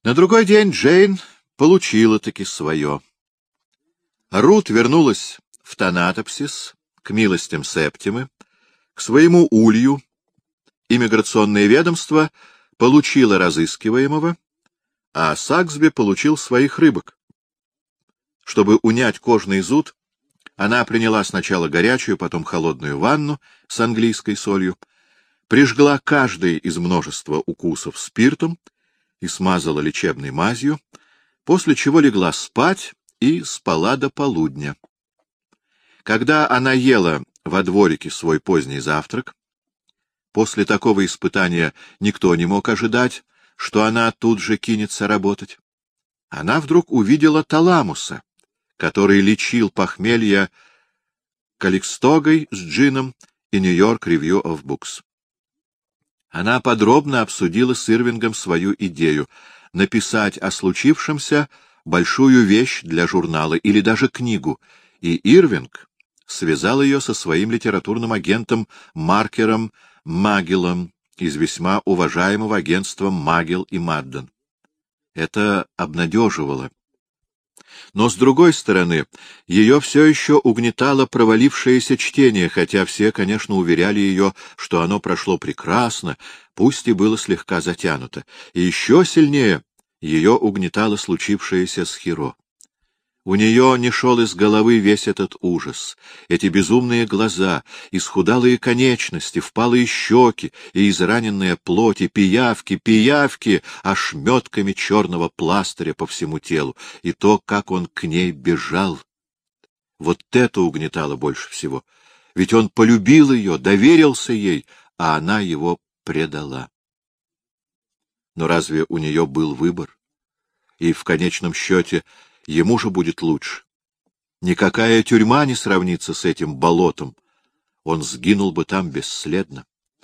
На другой день Джейн получила-таки свое. Рут вернулась в Танатопсис, к милостям Септимы, к своему улью. Иммиграционное ведомство получило разыскиваемого, а Саксби получил своих рыбок. Чтобы унять кожный зуд, она приняла сначала горячую, потом холодную ванну с английской солью, прижгла каждый из множества укусов спиртом и смазала лечебной мазью, после чего легла спать и спала до полудня. Когда она ела во дворике свой поздний завтрак, после такого испытания никто не мог ожидать, что она тут же кинется работать, она вдруг увидела Таламуса, который лечил похмелье Каликстогой с джином и Нью-Йорк Review of Books. Она подробно обсудила с Ирвингом свою идею — написать о случившемся большую вещь для журнала или даже книгу, и Ирвинг связал ее со своим литературным агентом Маркером Магиллом из весьма уважаемого агентства Магилл и Мадден. Это обнадеживало. Но, с другой стороны, ее все еще угнетало провалившееся чтение, хотя все, конечно, уверяли ее, что оно прошло прекрасно, пусть и было слегка затянуто. И еще сильнее ее угнетало случившееся с Хиро. У нее не шел из головы весь этот ужас, эти безумные глаза, исхудалые конечности, впалые щеки и израненная плоть, и пиявки ошметками черного пластыря по всему телу, и то, как он к ней бежал. Вот это угнетало больше всего. Ведь он полюбил ее, доверился ей, а она его предала. Но разве у нее был выбор? И в конечном счете ему же будет лучше. Никакая тюрьма не сравнится с этим болотом. Он сгинул бы там бесследно.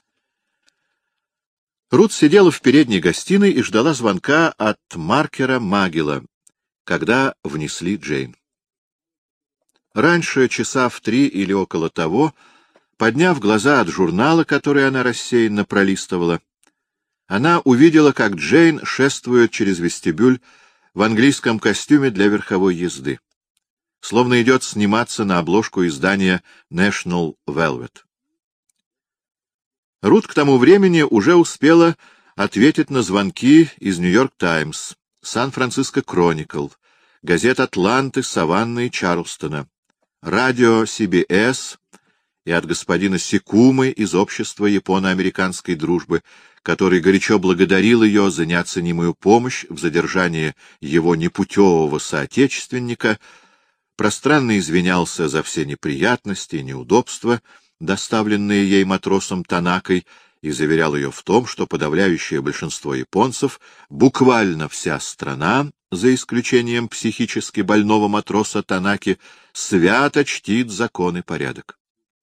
Рут сидела в передней гостиной и ждала звонка от Маркера Магилла, когда внесли Джейн. Раньше, часа в 3 или около того, подняв глаза от журнала, который она рассеянно пролистывала, она увидела, как Джейн шествует через вестибюль в английском костюме для верховой езды, словно идет сниматься на обложку издания National Velvet. Рут к тому времени уже успела ответить на звонки из Нью-Йорк Таймс, Сан-Франциско Кроникл, газет Атланты, Саванны и Чарлстона, радио CBS и от господина Секумы из Общества японо-американской дружбы, который горячо благодарил ее за неоценимую помощь в задержании его непутевого соотечественника, пространно извинялся за все неприятности и неудобства, доставленные ей матросом Танакой, и заверял ее в том, что подавляющее большинство японцев, буквально вся страна, за исключением психически больного матроса Танаки, свято чтит закон и порядок.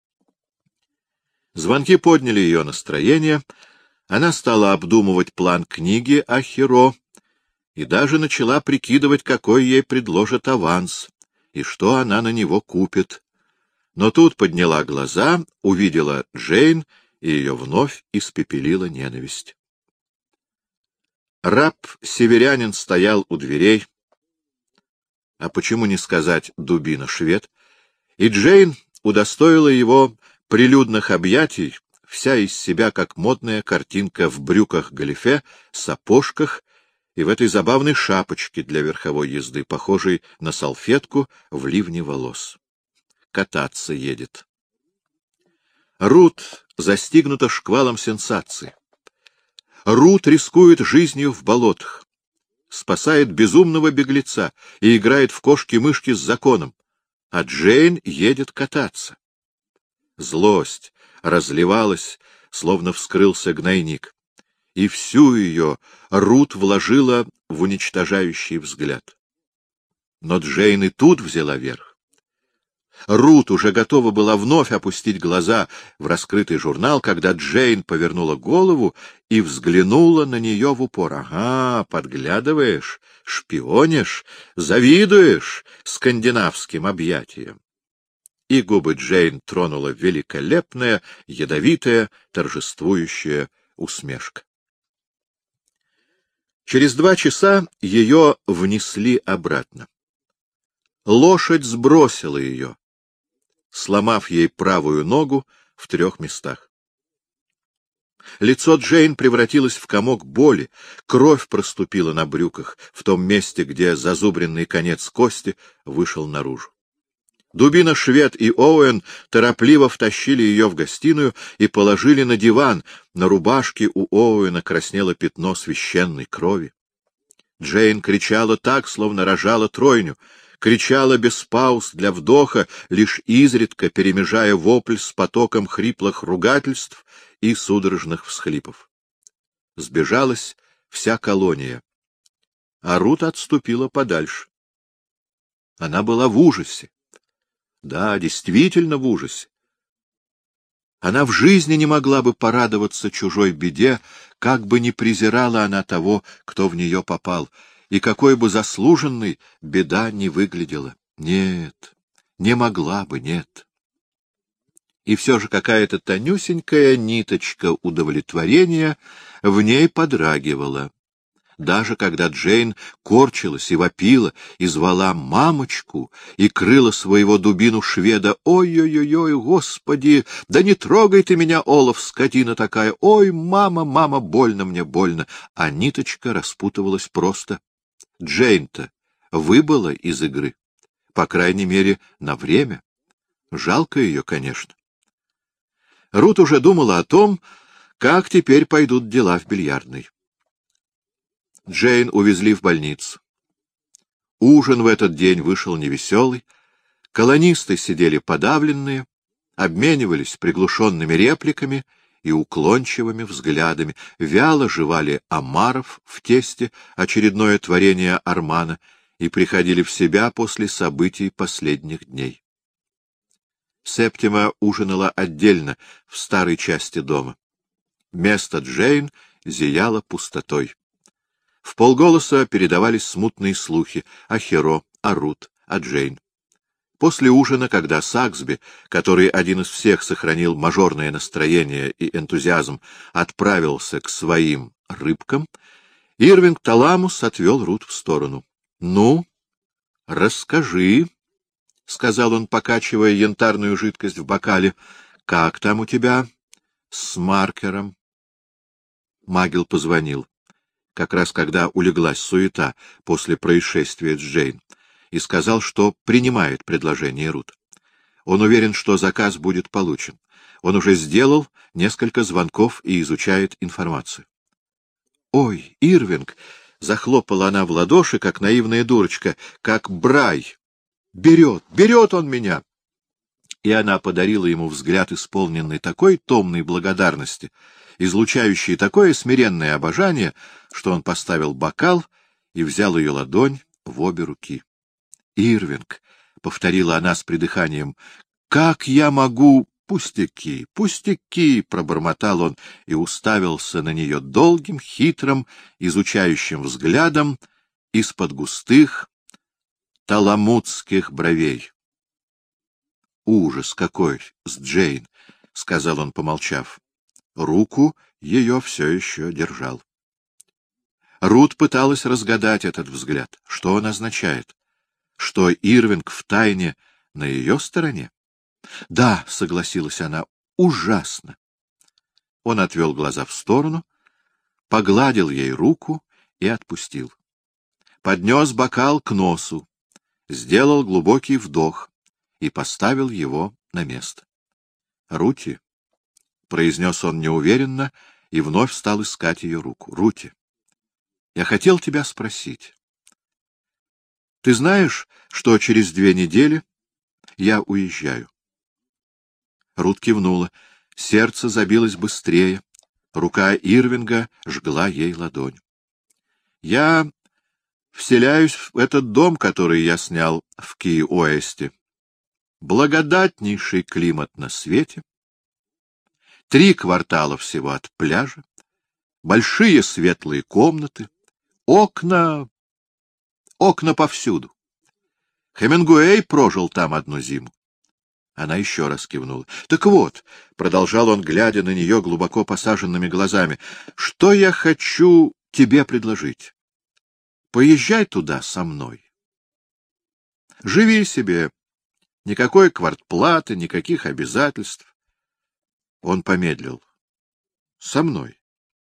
Звонки подняли ее настроение, она стала обдумывать план книги о Хиро и даже начала прикидывать, какой ей предложат аванс и что она на него купит. Но тут подняла глаза, увидела Джейн, и ее вновь испепелила ненависть. Раб-северянин стоял у дверей, а почему не сказать дубина-швед, и Джейн удостоила его прилюдных объятий, вся из себя как модная картинка в брюках-галифе, сапожках и в этой забавной шапочке для верховой езды, похожей на салфетку в ливне волос. Кататься едет. Рут застигнута шквалом сенсаций. Рут рискует жизнью в болотах, спасает безумного беглеца и играет в кошки-мышки с законом, а Джейн едет кататься. Злость разливалась, словно вскрылся гнойник, и всю ее Рут вложила в уничтожающий взгляд. Но Джейн и тут взяла верх. Рут уже готова была вновь опустить глаза в раскрытый журнал, когда Джейн повернула голову и взглянула на нее в упор. — Ага, подглядываешь, шпионишь, завидуешь скандинавским объятиям. И губы Джейн тронула великолепная, ядовитая, торжествующая усмешка. Через 2 часа ее внесли обратно. Лошадь сбросила ее, сломав ей правую ногу в 3 местах. Лицо Джейн превратилось в комок боли, кровь проступила на брюках, в том месте, где зазубренный конец кости вышел наружу. Дубина, Швед и Оуэн торопливо втащили ее в гостиную и положили на диван. На рубашке у Оуэна краснело пятно священной крови. Джейн кричала так, словно рожала тройню, кричала без пауз для вдоха, лишь изредка перемежая вопль с потоком хриплых ругательств и судорожных всхлипов. Сбежалась вся колония, а Рут отступила подальше. Она была в ужасе. Да, действительно в ужасе. Она в жизни не могла бы порадоваться чужой беде, как бы ни презирала она того, кто в нее попал, и какой бы заслуженной беда ни выглядела. Нет, не могла бы, нет. И все же какая-то тонюсенькая ниточка удовлетворения в ней подрагивала. Даже когда Джейн корчилась и вопила, и звала мамочку, и крыла своего дубину Шведа: «Ой-ой-ой, Господи! Да не трогай ты меня, Олаф, скотина такая! Ой, мама, мама, больно мне, больно!» А ниточка распутывалась просто. Джейн-то выбыла из игры, по крайней мере, на время. Жалко ее, конечно. Рут уже думала о том, как теперь пойдут дела в бильярдной. Джейн увезли в больницу. Ужин в этот день вышел невеселый. Колонисты сидели подавленные, обменивались приглушенными репликами и уклончивыми взглядами, вяло жевали омаров в тесте, очередное творение Армана, и приходили в себя после событий последних дней. Септима ужинала отдельно в старой части дома. Место Джейн зияло пустотой. Вполголоса передавались смутные слухи о Херо, о Рут, о Джейн. После ужина, когда Саксби, который один из всех сохранил мажорное настроение и энтузиазм, отправился к своим рыбкам, Ирвинг Таламус отвел Рут в сторону. — Ну, расскажи, — сказал он, покачивая янтарную жидкость в бокале, — как там у тебя с маркером? Магел позвонил, как раз когда улеглась суета после происшествия с Джейн, и сказал, что принимает предложение Рут. Он уверен, что заказ будет получен. Он уже сделал несколько звонков и изучает информацию. — Ой, Ирвинг! — захлопала она в ладоши, как наивная дурочка, как Брай. — берет он меня! И она подарила ему взгляд, исполненный такой томной благодарности, излучающий такое смиренное обожание, что он поставил бокал и взял ее ладонь в обе руки. — Ирвинг, — повторила она с придыханием, — как я могу... — Пустяки, пустяки, — пробормотал он и уставился на нее долгим, хитрым, изучающим взглядом из-под густых таламутских бровей. — Ужас какой с Джейн, — сказал он, помолчав. Руку ее все еще держал. Рут пыталась разгадать этот взгляд. Что он означает? Что Ирвинг втайне на ее стороне? — Да, — согласилась она, — ужасно. Он отвел глаза в сторону, погладил ей руку и отпустил. Поднес бокал к носу, сделал глубокий вдох и поставил его на место. — Рути, — произнес он неуверенно и вновь стал искать ее руку. — Рути, я хотел тебя спросить. Ты знаешь, что через 2 недели я уезжаю? Рут кивнула. Сердце забилось быстрее. Рука Ирвинга жгла ей ладонь. — Я вселяюсь в этот дом, который я снял в Ки-Оэсте. Благодатнейший климат на свете. 3 квартала всего от пляжа. Большие светлые комнаты. Окна повсюду. Хемингуэй прожил там 1 зиму. Она еще раз кивнула. — Так вот, — продолжал он, глядя на нее глубоко посаженными глазами, — что я хочу тебе предложить. поезжай туда со мной. Живи себе, никакой квартплаты, никаких обязательств. Он помедлил. Со мной.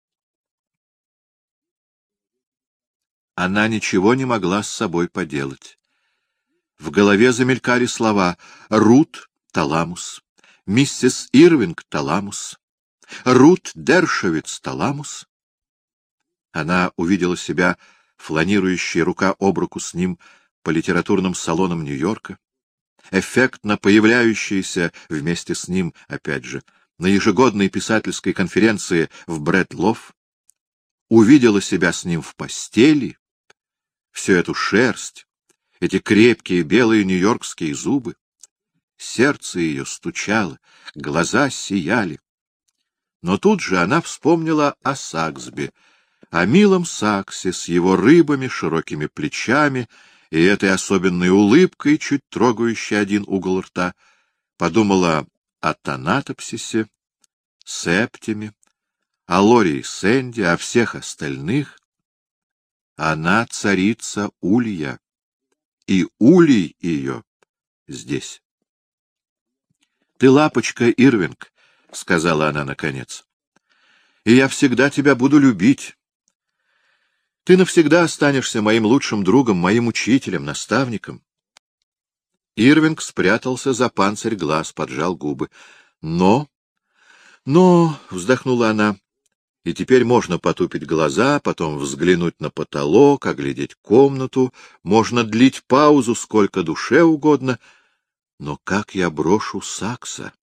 Она ничего не могла с собой поделать. В голове замелькали слова «Рут Таламус», «Миссис Ирвинг Таламус», «Рут Дершовиц Таламус». Она увидела себя, фланирующей рука об руку с ним по литературным салонам Нью-Йорка, эффектно появляющаяся вместе с ним, опять же, на ежегодной писательской конференции в Брэд-Лофф, увидела себя с ним в постели, всю эту шерсть, эти крепкие белые нью-йоркские зубы. Сердце ее стучало, глаза сияли. Но тут же она вспомнила о Саксби, о милом Саксе с его рыбами, широкими плечами и этой особенной улыбкой, чуть трогающей один угол рта, подумала о Танатопсисе, Септиме, о Лори и Сэнди, о всех остальных. Она царица Улья, и Улей ее здесь. — Ты лапочка, Ирвинг, — сказала она наконец, — и я всегда тебя буду любить. Ты навсегда останешься моим лучшим другом, моим учителем, наставником. Ирвинг спрятался за панцирь глаз, поджал губы. Но, — вздохнула она, — и теперь можно потупить глаза, потом взглянуть на потолок, оглядеть комнату, можно длить паузу сколько душе угодно. Но как я брошу Сакса?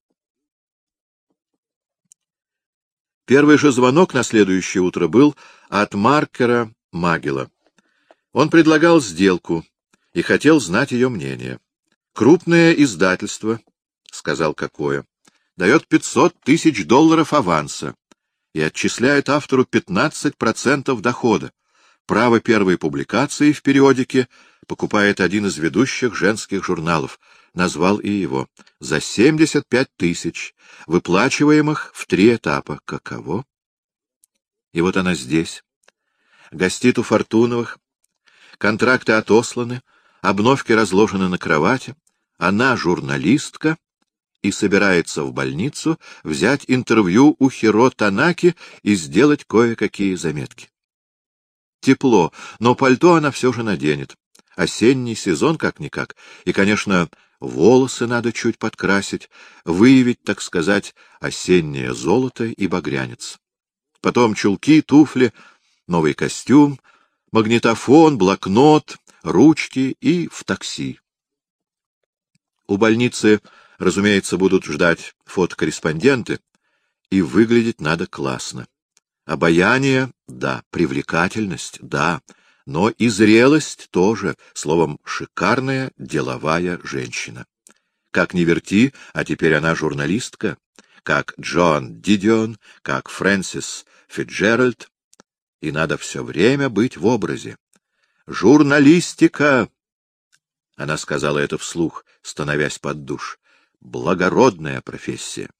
Первый же звонок на следующее утро был от Маркера Магела. Он предлагал сделку и хотел знать ее мнение. Крупное издательство, — сказал какое, — дает $500 000 аванса и отчисляет автору 15% дохода. Право первой публикации в периодике покупает один из ведущих женских журналов, назвал и его, за 75 000, выплачиваемых в 3 этапа. Каково? И вот она здесь, гостит у Фортуновых, контракты отосланы, обновки разложены на кровати, она журналистка и собирается в больницу взять интервью у Хиро Танаки и сделать кое-какие заметки. Тепло, но пальто она все же наденет. Осенний сезон как-никак. И, конечно, волосы надо чуть подкрасить, выявить, так сказать, осеннее золото и багрянец. Потом чулки, туфли, новый костюм, магнитофон, блокнот, ручки и в такси. У больницы, разумеется, будут ждать фотокорреспонденты, и выглядеть надо классно. Обаяние — да, привлекательность — да, но и зрелость тоже, словом, шикарная деловая женщина. Как ни верти, а теперь она журналистка, как Джон Дидион, как Фрэнсис Фитджеральд, и надо все время быть в образе. «Журналистика!» — она сказала это вслух, становясь под душ. «Благородная профессия».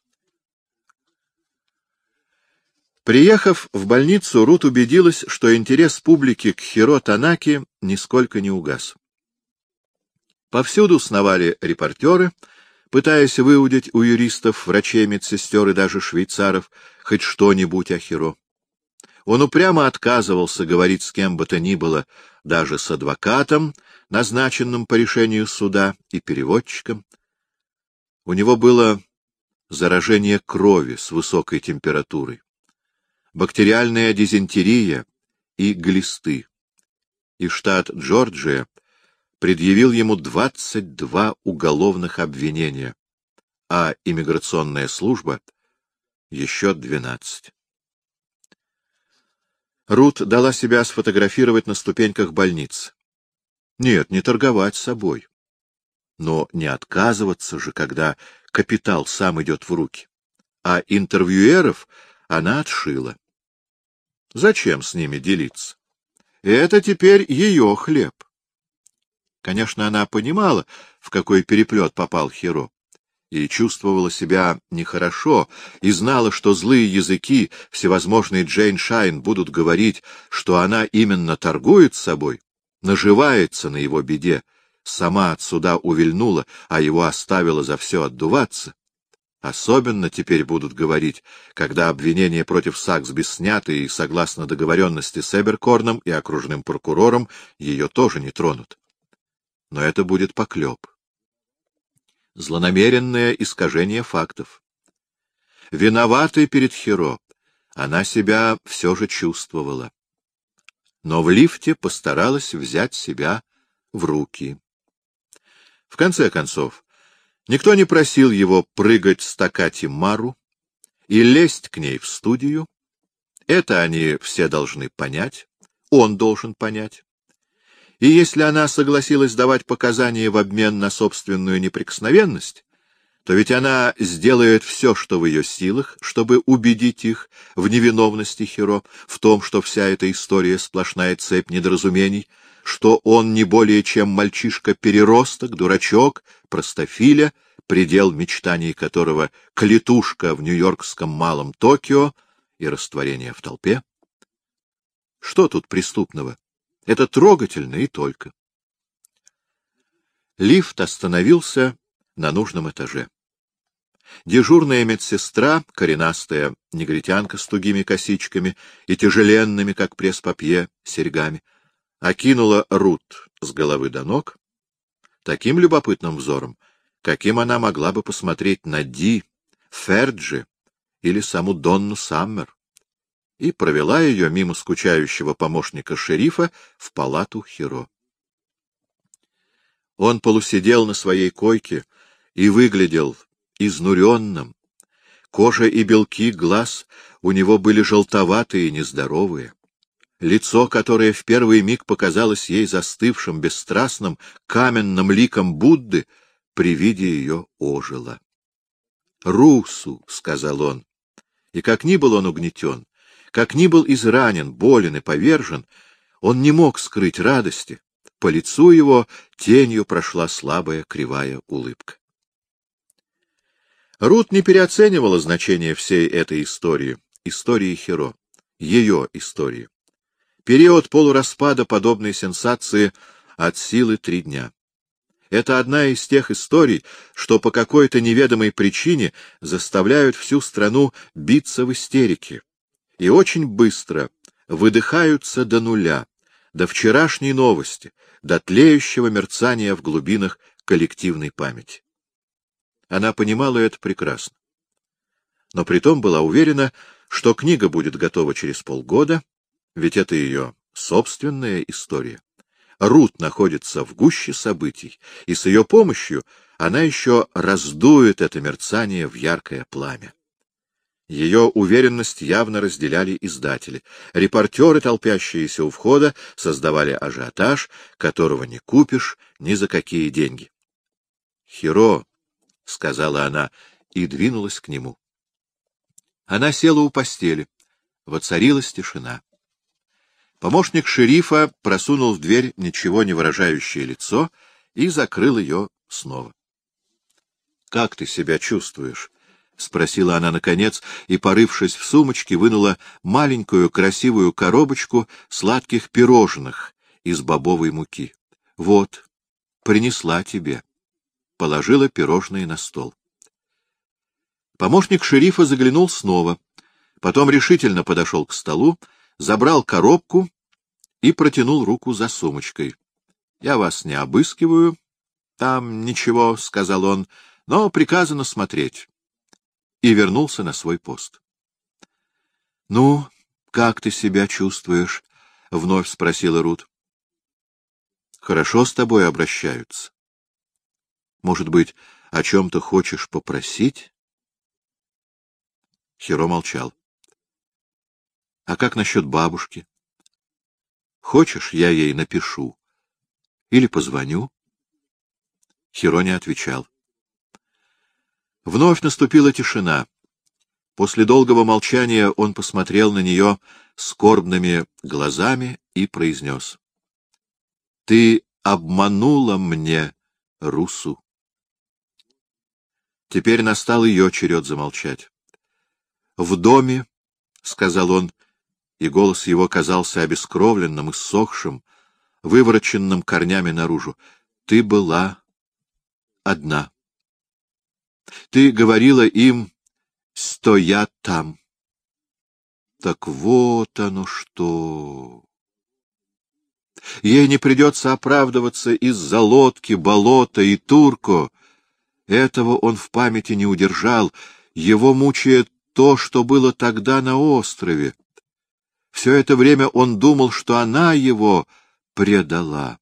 Приехав в больницу, Рут убедилась, что интерес публики к Хиро Танаки нисколько не угас. Повсюду сновали репортеры, пытаясь выудить у юристов, врачей, медсестер и даже швейцаров хоть что-нибудь о Хиро. Он упрямо отказывался говорить с кем бы то ни было, даже с адвокатом, назначенным по решению суда, и переводчиком. У него было заражение крови с высокой температурой, бактериальная дизентерия и глисты, и штат Джорджия предъявил ему 22 уголовных обвинения, а иммиграционная служба — еще 12. Рут дала себя сфотографировать на ступеньках больницы. Нет, не торговать собой. Но не отказываться же, когда капитал сам идет в руки. А интервьюеров она отшила. Зачем с ними делиться? Это теперь ее хлеб. Конечно, она понимала, в какой переплет попал Хиро. и чувствовала себя нехорошо, и знала, что злые языки, всевозможные Джейн Шайн, будут говорить, что она именно торгует собой, наживается на его беде, сама от суда увильнула, а его оставила за все отдуваться. Особенно теперь будут говорить, когда обвинения против Саксби сняты, и, согласно договоренности с Эберкорном и окружным прокурором, ее тоже не тронут. Но это будет поклеп. Злонамеренное искажение фактов. Виноватой перед Хиро она себя все же чувствовала. Но в лифте постаралась взять себя в руки. В конце концов, никто не просил его прыгать с Такати Мару и лезть к ней в студию. Это они все должны понять, он должен понять. И если она согласилась давать показания в обмен на собственную неприкосновенность, то ведь она сделает все, что в ее силах, чтобы убедить их в невиновности Хиро, в том, что вся эта история сплошная цепь недоразумений, что он не более чем мальчишка-переросток, дурачок, простофиля, предел мечтаний которого — клетушка в нью-йоркском малом Токио и растворение в толпе. Что тут преступного? Это трогательно и только. Лифт остановился на нужном этаже. Дежурная медсестра, коренастая негритянка с тугими косичками и тяжеленными, как пресс-папье, серьгами, окинула Рут с головы до ног таким любопытным взором, каким она могла бы посмотреть на Ди, Ферджи или саму Донну Саммер, и провела ее мимо скучающего помощника шерифа в палату Хиро. Он полусидел на своей койке и выглядел изнуренным. Кожа и белки глаз у него были желтоватые и нездоровые. Лицо, которое в первый миг показалось ей застывшим, бесстрастным, каменным ликом Будды, при виде ее ожило. «Русу», — сказал он, и как ни был он угнетен, как ни был изранен, болен и повержен, он не мог скрыть радости. По лицу его тенью прошла слабая кривая улыбка. Рут не переоценивала значение всей этой истории, истории Хиро, ее истории. Период полураспада подобной сенсации от силы 3 дня. Это одна из тех историй, что по какой-то неведомой причине заставляют всю страну биться в истерике и очень быстро выдыхаются до нуля, до вчерашней новости, до тлеющего мерцания в глубинах коллективной памяти. Она понимала это прекрасно. Но притом была уверена, что книга будет готова через полгода, ведь это ее собственная история. Рут находится в гуще событий, и с ее помощью она еще раздует это мерцание в яркое пламя. Ее уверенность явно разделяли издатели. Репортеры, толпящиеся у входа, создавали ажиотаж, которого не купишь ни за какие деньги. «Хиро», — сказала она и двинулась к нему. Она села у постели. Воцарилась тишина. Помощник шерифа просунул в дверь ничего не выражающее лицо и закрыл ее снова. — Как ты себя чувствуешь? — спросила она наконец, и, порывшись в сумочке, вынула маленькую красивую коробочку сладких пирожных из бобовой муки. — Вот, принесла тебе. Положила пирожные на стол. Помощник шерифа заглянул снова, потом решительно подошел к столу, забрал коробку и протянул руку за сумочкой. — Я вас не обыскиваю. Там ничего, — сказал он, — но приказано смотреть. И вернулся на свой пост. — Ну, как ты себя чувствуешь? — вновь спросила Рут. — Хорошо с тобой обращаются. Может быть, о чем-то хочешь попросить? Хиро молчал. — А как насчет бабушки? Хочешь, я ей напишу? Или позвоню? Хиро не отвечал. Вновь наступила тишина. После долгого молчания он посмотрел на нее скорбными глазами и произнес: — Ты обманула мне, Русу. Теперь настал ее черед замолчать. — В доме, — сказал он, и голос его казался обескровленным, иссохшим, вывороченным корнями наружу, — ты была одна. Ты говорила им, стоя там. Так вот оно что! Ей не придется оправдываться из-за лодки, болота и Турко. Этого он в памяти не удержал. Его мучает то, что было тогда на острове. Все это время он думал, что она его предала.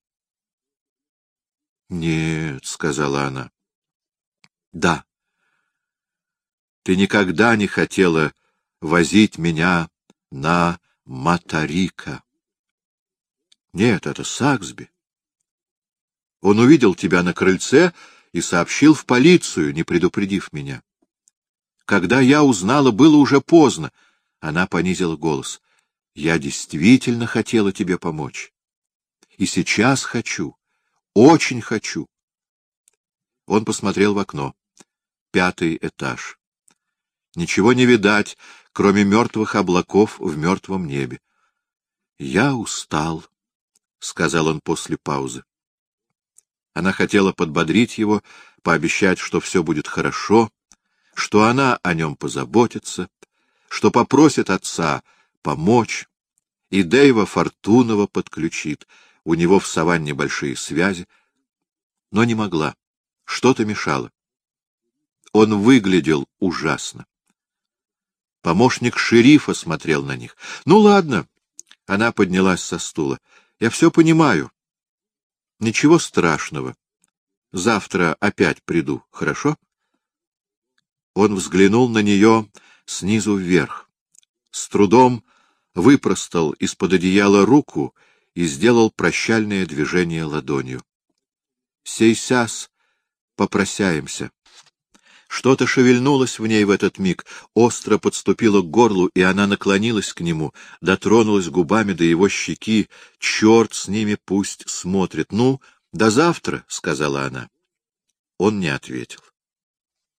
— Нет, — сказала она. — Да. Ты никогда не хотела возить меня на Матарика. Нет, это Саксби. Он увидел тебя на крыльце и сообщил в полицию, не предупредив меня. Когда я узнала, было уже поздно. Она понизила голос. Я действительно хотела тебе помочь. И сейчас хочу. Очень хочу. Он посмотрел в окно. 5-й этаж. Ничего не видать, кроме мертвых облаков в мертвом небе. — Я устал, — сказал он после паузы. Она хотела подбодрить его, пообещать, что все будет хорошо, что она о нем позаботится, что попросит отца помочь, и Дэйва Фортунова подключит, у него в саванне большие связи, но не могла, что-то мешало. Он выглядел ужасно. Помощник шерифа смотрел на них. — Ну, ладно. Она поднялась со стула. — Я все понимаю. Ничего страшного. Завтра опять приду, хорошо? Он взглянул на нее снизу вверх. С трудом выпростал из-под одеяла руку и сделал прощальное движение ладонью. — Сейсяс попросяемся. Что-то шевельнулось в ней в этот миг, остро подступило к горлу, и она наклонилась к нему, дотронулась губами до его щеки. Черт с ними, пусть смотрит. — Ну, до завтра, — сказала она. Он не ответил.